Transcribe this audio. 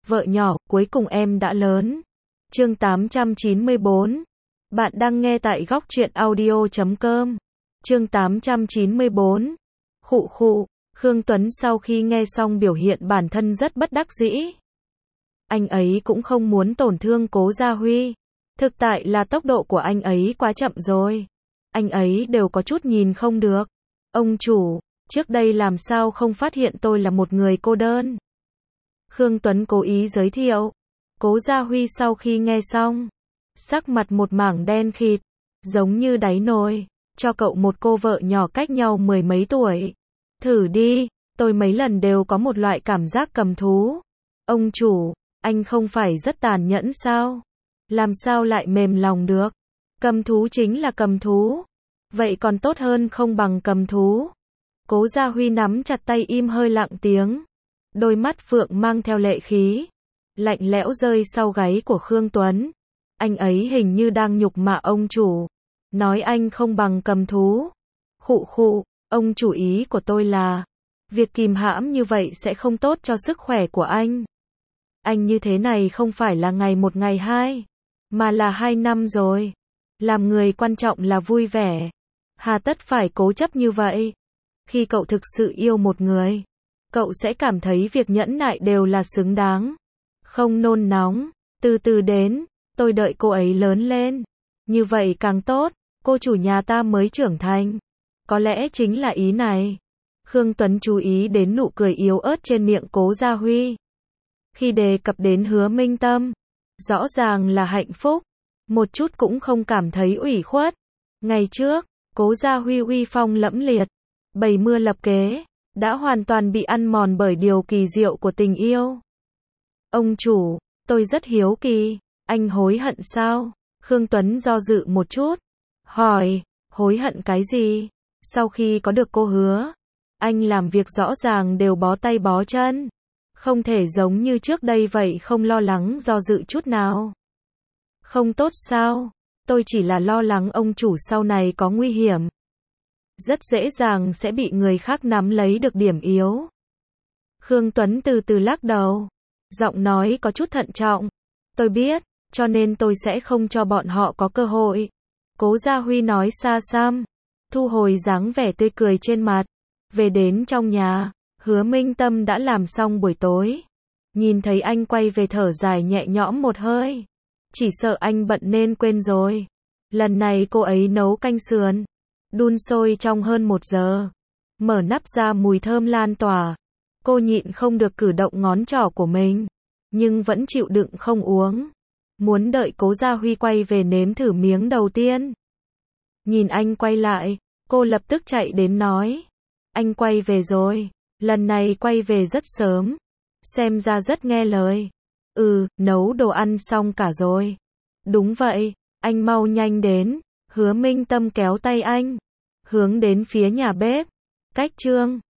Vợ nhỏ, cuối cùng em đã lớn. Chương 894. Bạn đang nghe tại góc truyện audio.com. Chương 894. Khụ khụ, Khương Tuấn sau khi nghe xong biểu hiện bản thân rất bất đắc dĩ. Anh ấy cũng không muốn tổn thương Cố Gia Huy. Thực tại là tốc độ của anh ấy quá chậm rồi. Anh ấy đều có chút nhìn không được. Ông chủ, trước đây làm sao không phát hiện tôi là một người cô đơn? Khương Tuấn cố ý giới thiệu. Cố Gia Huy sau khi nghe xong, sắc mặt một mảng đen khịt, giống như đáy nồi, cho cậu một cô vợ nhỏ cách nhau mười mấy tuổi. Thử đi, tôi mấy lần đều có một loại cảm giác cầm thú. Ông chủ, anh không phải rất tàn nhẫn sao? Làm sao lại mềm lòng được? Cầm thú chính là cầm thú. Vậy còn tốt hơn không bằng cầm thú. Cố Gia Huy nắm chặt tay im hơi lặng tiếng. Đôi mắt phượng mang theo lệ khí, lạnh lẽo rơi sau gáy của Khương Tuấn. Anh ấy hình như đang nhục mạ ông chủ. Nói anh không bằng cầm thú. Khụ khụ, ông chủ ý của tôi là, việc kìm hãm như vậy sẽ không tốt cho sức khỏe của anh. Anh như thế này không phải là ngày một ngày hai, mà là 2 năm rồi. Làm người quan trọng là vui vẻ. Hà tất phải cố chấp như vậy? Khi cậu thực sự yêu một người, cậu sẽ cảm thấy việc nhẫn nại đều là xứng đáng. Không nôn nóng, từ từ đến, tôi đợi cô ấy lớn lên. Như vậy càng tốt, cô chủ nhà ta mới trưởng thành. Có lẽ chính là ý này. Khương Tuấn chú ý đến nụ cười yếu ớt trên miệng Cố Gia Huy. Khi đề cập đến Hứa Minh Tâm, rõ ràng là hạnh phúc, một chút cũng không cảm thấy ủy khuất. Ngày trước, Cố Gia Huy uy phong lẫm liệt, bày mưu lập kế, đã hoàn toàn bị ăn mòn bởi điều kỳ diệu của tình yêu. Ông chủ, tôi rất hiếu kỳ, anh hối hận sao? Khương Tuấn do dự một chút, hỏi, hối hận cái gì? Sau khi có được cô Hứa, anh làm việc rõ ràng đều bó tay bó chân. Không thể giống như trước đây vậy không lo lắng do dự chút nào. Không tốt sao? Tôi chỉ là lo lắng ông chủ sau này có nguy hiểm. Rất dễ dàng sẽ bị người khác nắm lấy được điểm yếu. Khương Tuấn từ từ lắc đầu. Giọng nói có chút thận trọng. Tôi biết, cho nên tôi sẽ không cho bọn họ có cơ hội. Cố Gia Huy nói xa xăm, thu hồi dáng vẻ tươi cười trên mặt. Về đến trong nhà, Hứa Minh Tâm đã làm xong buổi tối. Nhìn thấy anh quay về thở dài nhẹ nhõm một hơi. Chỉ sợ anh bận nên quên rồi. Lần này cô ấy nấu canh sườn, đun sôi trong hơn 1 giờ. Mở nắp ra mùi thơm lan tỏa. Cô nhịn không được cử động ngón trỏ của mình, nhưng vẫn chịu đựng không uống. Muốn đợi Cố Gia Huy quay về nếm thử miếng đầu tiên. Nhìn anh quay lại, cô lập tức chạy đến nói. Anh quay về rồi, lần này quay về rất sớm. Xem ra rất nghe lời. Nấu đồ ăn xong cả rồi. Đúng vậy, anh mau nhanh đến. Hứa Minh Tâm kéo tay anh, hướng đến phía nhà bếp. Cách Trương